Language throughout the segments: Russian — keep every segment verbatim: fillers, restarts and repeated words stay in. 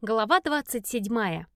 Глава двадцать седьмая.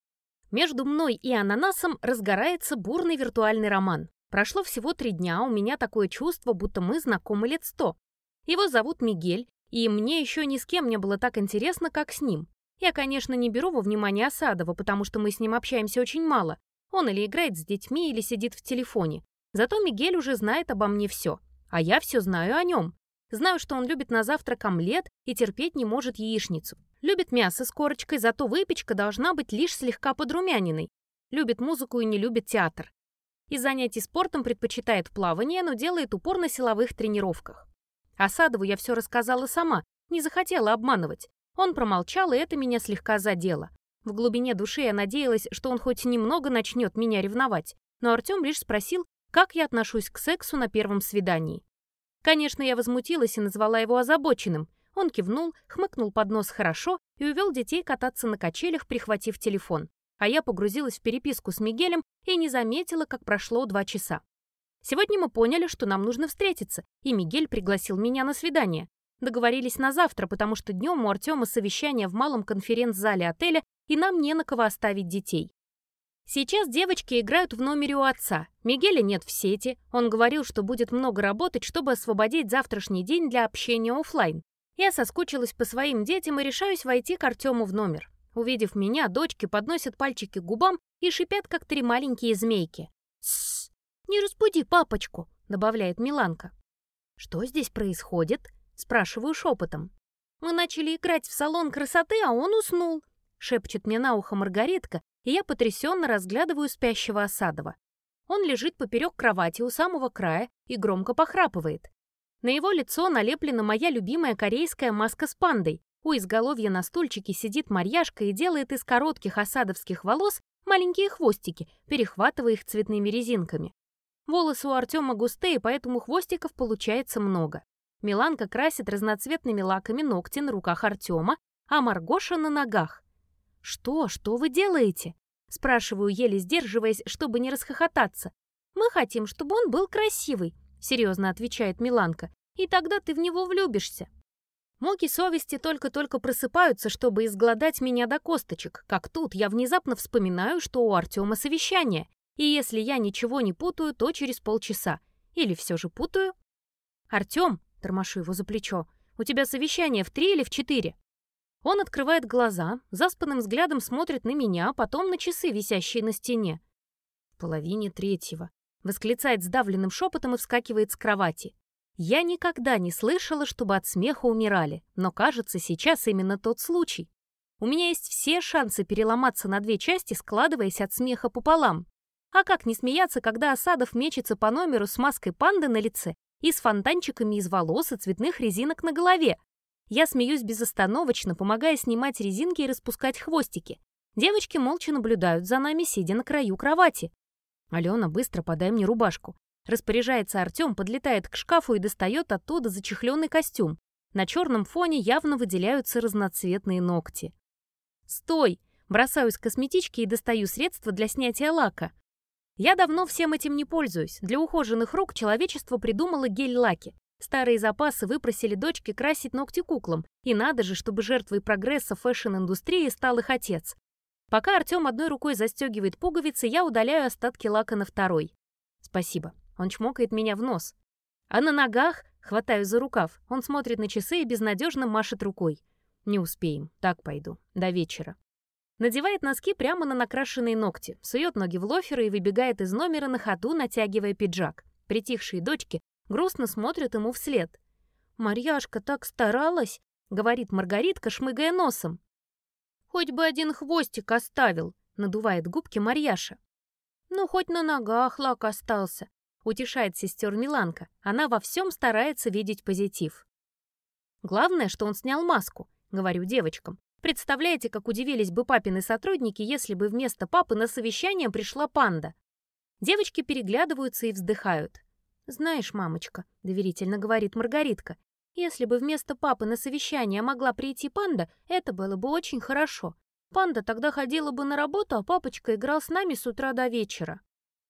Между мной и ананасом разгорается бурный виртуальный роман. Прошло всего три дня, у меня такое чувство, будто мы знакомы лет сто. Его зовут Мигель, и мне еще ни с кем не было так интересно, как с ним. Я, конечно, не беру во внимание Асадова, потому что мы с ним общаемся очень мало. Он или играет с детьми, или сидит в телефоне. Зато Мигель уже знает обо мне все, а я все знаю о нем. Знаю, что он любит на завтрак омлет и терпеть не может яичницу. Любит мясо с корочкой, зато выпечка должна быть лишь слегка подрумяненной. Любит музыку и не любит театр. Из занятий спортом предпочитает плавание, но делает упор на силовых тренировках. Асадову я все рассказала сама, не захотела обманывать. Он промолчал, и это меня слегка задело. В глубине души я надеялась, что он хоть немного начнет меня ревновать, но Артем лишь спросил, как я отношусь к сексу на первом свидании. Конечно, я возмутилась и назвала его озабоченным. Он кивнул, хмыкнул под нос «хорошо» и увел детей кататься на качелях, прихватив телефон. А я погрузилась в переписку с Мигелем и не заметила, как прошло два часа. Сегодня мы поняли, что нам нужно встретиться, и Мигель пригласил меня на свидание. Договорились на завтра, потому что днем у Артема совещание в малом конференц-зале отеля, и нам не на кого оставить детей. Сейчас девочки играют в номере у отца. Мигеля нет в сети. Он говорил, что будет много работать, чтобы освободить завтрашний день для общения офлайн. Я соскучилась по своим детям и решаюсь войти к Артему в номер. Увидев меня, дочки подносят пальчики к губам и шипят, как три маленькие змейки. «Тссс! Не разбуди папочку!» — добавляет Миланка. «Что здесь происходит?» — спрашиваю шепотом. «Мы начали играть в салон красоты, а он уснул», — шепчет мне на ухо Маргаритка, и я потрясенно разглядываю спящего Асадова. Он лежит поперек кровати у самого края и громко похрапывает. На его лицо налеплена моя любимая корейская маска с пандой. У изголовья на стульчике сидит Марьяшка и делает из коротких асадовских волос маленькие хвостики, перехватывая их цветными резинками. Волосы у Артема густые, поэтому хвостиков получается много. Миланка красит разноцветными лаками ногти на руках Артема, а Маргоша на ногах. «Что? Что вы делаете?» — спрашиваю, еле сдерживаясь, чтобы не расхохотаться. «Мы хотим, чтобы он был красивый», — серьезно отвечает Миланка, «и тогда ты в него влюбишься». Муки совести только-только просыпаются, чтобы изгладать меня до косточек, как тут я внезапно вспоминаю, что у Артема совещание, и если я ничего не путаю, то через полчаса. Или все же путаю? «Артем», — тормошу его за плечо, — «у тебя совещание в три или в четыре?» Он открывает глаза, заспанным взглядом смотрит на меня, а потом на часы, висящие на стене. «В половине третьего», — восклицает сдавленным шепотом и вскакивает с кровати. Я никогда не слышала, чтобы от смеха умирали, но, кажется, сейчас именно тот случай. У меня есть все шансы переломаться на две части, складываясь от смеха пополам. А как не смеяться, когда Асадов мечется по номеру с маской панды на лице и с фонтанчиками из волос и цветных резинок на голове? Я смеюсь безостановочно, помогая снимать резинки и распускать хвостики. Девочки молча наблюдают за нами, сидя на краю кровати. «Алена, быстро подай мне рубашку». Распоряжается Артем, подлетает к шкафу и достает оттуда зачехленный костюм. На черном фоне явно выделяются разноцветные ногти. «Стой!» Бросаюсь к косметичке и достаю средства для снятия лака. Я давно всем этим не пользуюсь. Для ухоженных рук человечество придумало гель-лаки. Старые запасы выпросили дочки красить ногти куклам. И надо же, чтобы жертвой прогресса фэшн-индустрии стал их отец. Пока Артем одной рукой застегивает пуговицы, я удаляю остатки лака на второй. «Спасибо». Он чмокает меня в нос. А на ногах хватаю за рукав. Он смотрит на часы и безнадежно машет рукой. «Не успеем. Так пойду. До вечера». Надевает носки прямо на накрашенные ногти, сует ноги в лоферы и выбегает из номера на ходу, натягивая пиджак. Притихшие дочки грустно смотрят ему вслед. «Марьяшка так старалась», — говорит Маргаритка, шмыгая носом. «Хоть бы один хвостик оставил», — надувает губки Марьяша. «Ну, хоть на ногах лак остался», — утешает сестер Миланка. Она во всем старается видеть позитив. «Главное, что он снял маску», — говорю девочкам. «Представляете, как удивились бы папины сотрудники, если бы вместо папы на совещание пришла панда?» Девочки переглядываются и вздыхают. «Знаешь, мамочка», — доверительно говорит Маргаритка, «если бы вместо папы на совещание могла прийти панда, это было бы очень хорошо. Панда тогда ходила бы на работу, а папочка играл с нами с утра до вечера».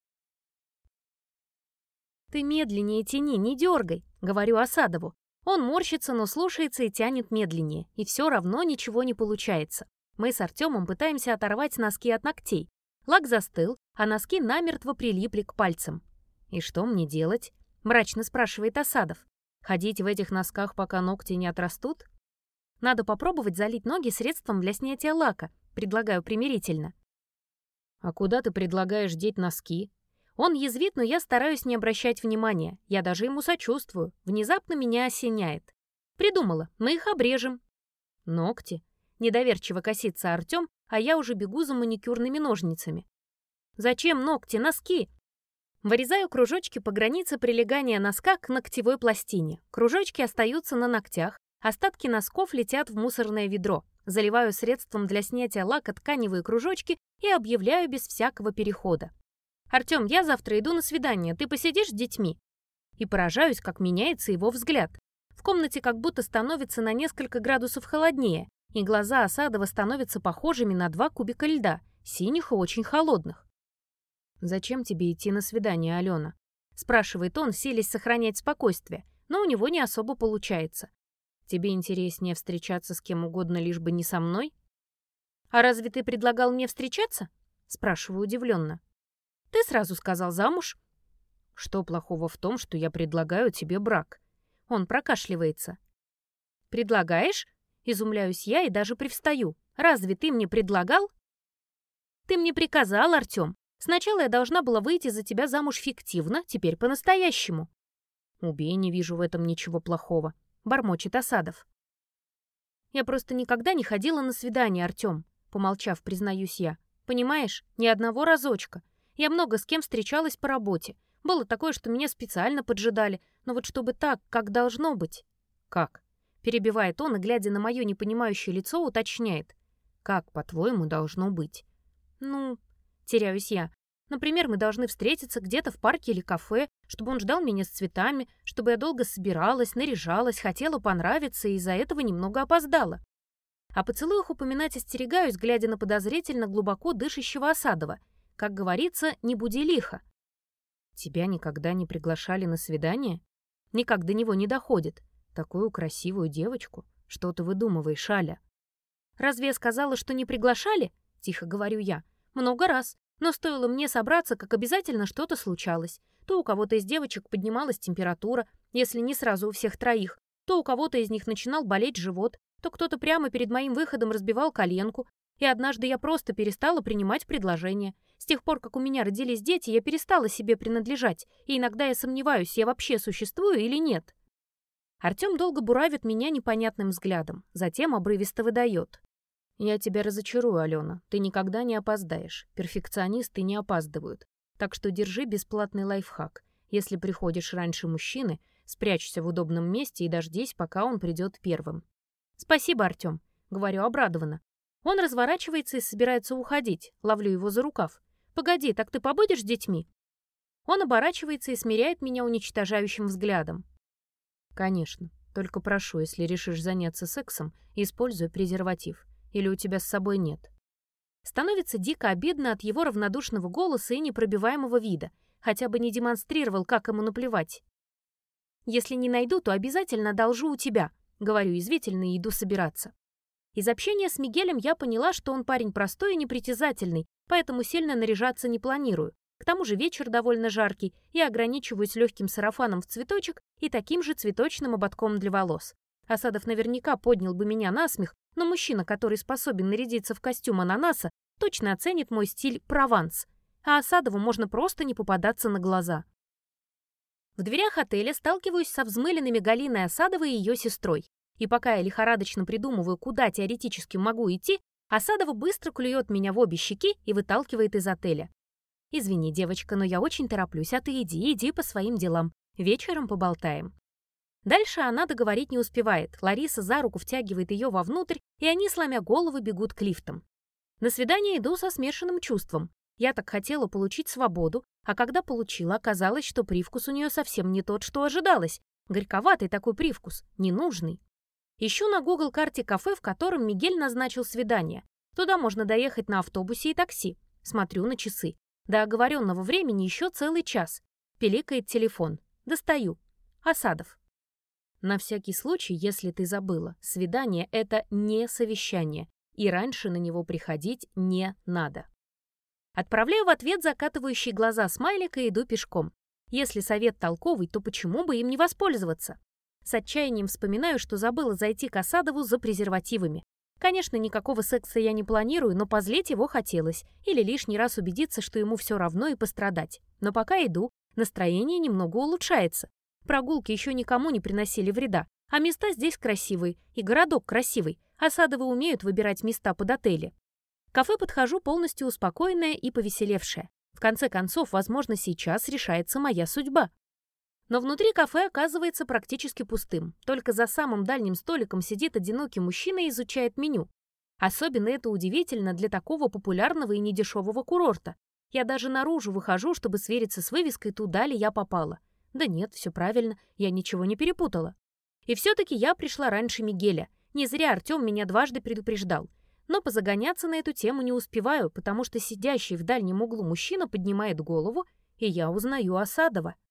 «Ты медленнее тяни, не дергай», — говорю Асадову. Он морщится, но слушается и тянет медленнее, и все равно ничего не получается. Мы с Артемом пытаемся оторвать носки от ногтей. Лак застыл, а носки намертво прилипли к пальцам. «И что мне делать?» — мрачно спрашивает Асадов. «Ходить в этих носках, пока ногти не отрастут?» «Надо попробовать залить ноги средством для снятия лака», — предлагаю примирительно. «А куда ты предлагаешь деть носки?» Он язвит, но я стараюсь не обращать внимания. Я даже ему сочувствую. Внезапно меня осеняет. Придумала, мы их обрежем. Ногти. Недоверчиво косится Артем, а я уже бегу за маникюрными ножницами. Зачем ногти? Носки. Вырезаю кружочки по границе прилегания носка к ногтевой пластине. Кружочки остаются на ногтях, остатки носков летят в мусорное ведро. Заливаю средством для снятия лака тканевые кружочки и объявляю без всякого перехода. «Артем, я завтра иду на свидание, ты посидишь с детьми?» И поражаюсь, как меняется его взгляд. В комнате как будто становится на несколько градусов холоднее, и глаза Асадова становятся похожими на два кубика льда, синих и очень холодных. «Зачем тебе идти на свидание, Алена?» — спрашивает он, силясь сохранять спокойствие, но у него не особо получается. «Тебе интереснее встречаться с кем угодно, лишь бы не со мной?» «А разве ты предлагал мне встречаться?» — спрашиваю удивленно. «Ты сразу сказал замуж». «Что плохого в том, что я предлагаю тебе брак?» Он прокашливается. «Предлагаешь?» — изумляюсь я и даже привстаю. «Разве ты мне предлагал?» «Ты мне приказал, Артем. Сначала я должна была выйти за тебя замуж фиктивно, теперь по-настоящему». «Убей, не вижу в этом ничего плохого», — бормочет Асадов. «Я просто никогда не ходила на свидание, Артем», — помолчав, признаюсь я. «Понимаешь, ни одного разочка. Я много с кем встречалась по работе. Было такое, что меня специально поджидали, но вот чтобы так, как должно быть». «Как?» — перебивает он и, глядя на мое непонимающее лицо, уточняет. «Как, по-твоему, должно быть?» «Ну...» — теряюсь я. «Например, мы должны встретиться где-то в парке или кафе, чтобы он ждал меня с цветами, чтобы я долго собиралась, наряжалась, хотела понравиться и из-за этого немного опоздала». О поцелуях упоминать остерегаюсь, глядя на подозрительно глубоко дышащего Асадова. Как говорится, не буди лихо. «Тебя никогда не приглашали на свидание? Никак до него не доходит. Такую красивую девочку. Что ты выдумываешь, Аля?» «Разве я сказала, что не приглашали?» — тихо говорю я. «Много раз. Но стоило мне собраться, как обязательно что-то случалось. То у кого-то из девочек поднималась температура, если не сразу у всех троих, то у кого-то из них начинал болеть живот, то кто-то прямо перед моим выходом разбивал коленку. И однажды я просто перестала принимать предложения. С тех пор, как у меня родились дети, я перестала себе принадлежать, и иногда я сомневаюсь, я вообще существую или нет». Артем долго буравит меня непонятным взглядом, затем обрывисто выдает. «Я тебя разочарую, Алена. Ты никогда не опоздаешь. Перфекционисты не опаздывают. Так что держи бесплатный лайфхак. Если приходишь раньше мужчины, спрячься в удобном месте и дождись, пока он придет первым». «Спасибо, Артем», — говорю обрадованно. Он разворачивается и собирается уходить. Ловлю его за рукав. «Погоди, так ты побудешь с детьми?» Он оборачивается и смиряет меня уничтожающим взглядом. «Конечно. Только прошу, если решишь заняться сексом, используй презерватив. Или у тебя с собой нет». Становится дико обидно от его равнодушного голоса и непробиваемого вида. Хотя бы не демонстрировал, как ему наплевать. «Если не найду, то обязательно одолжу у тебя», — говорю язвительно и иду собираться. Из общения с Мигелем я поняла, что он парень простой и непритязательный, поэтому сильно наряжаться не планирую. К тому же вечер довольно жаркий, и ограничиваюсь легким сарафаном в цветочек и таким же цветочным ободком для волос. Асадов наверняка поднял бы меня на смех, но мужчина, который способен нарядиться в костюм ананаса, точно оценит мой стиль прованс. А Асадову можно просто не попадаться на глаза. В дверях отеля сталкиваюсь со взмыленными Галиной Асадовой и ее сестрой. И пока я лихорадочно придумываю, куда теоретически могу идти, Асадова быстро клюет меня в обе щеки и выталкивает из отеля. «Извини, девочка, но я очень тороплюсь, а ты иди, иди по своим делам. Вечером поболтаем». Дальше она договорить не успевает. Лариса за руку втягивает ее вовнутрь, и они, сломя головы, бегут к лифтам. На свидание иду со смешанным чувством. Я так хотела получить свободу, а когда получила, оказалось, что привкус у нее совсем не тот, что ожидалось. Горьковатый такой привкус, ненужный. Ищу на Google карте кафе, в котором Мигель назначил свидание. Туда можно доехать на автобусе и такси. Смотрю на часы. До оговоренного времени еще целый час. Пиликает телефон. Достаю. Асадов. «На всякий случай, если ты забыла, свидание — это не совещание. и раньше на него приходить не надо. Отправляю в ответ закатывающие глаза смайлик и иду пешком. Если совет толковый, то почему бы им не воспользоваться? С отчаянием вспоминаю, что забыла зайти к Асадову за презервативами. Конечно, никакого секса я не планирую, но позлить его хотелось. Или лишний раз убедиться, что ему все равно и пострадать. Но пока иду, настроение немного улучшается. Прогулки еще никому не приносили вреда. А места здесь красивые, и городок красивый. Асадовы умеют выбирать места под отели. К кафе подхожу полностью успокоенная и повеселевшая. В конце концов, возможно, сейчас решается моя судьба. Но внутри кафе оказывается практически пустым. Только за самым дальним столиком сидит одинокий мужчина и изучает меню. Особенно это удивительно для такого популярного и недешевого курорта. Я даже наружу выхожу, чтобы свериться с вывеской, туда ли я попала. Да нет, все правильно, я ничего не перепутала. И все-таки я пришла раньше Мигеля. Не зря Артем меня дважды предупреждал. Но позагоняться на эту тему не успеваю, потому что сидящий в дальнем углу мужчина поднимает голову, и я узнаю Асадова.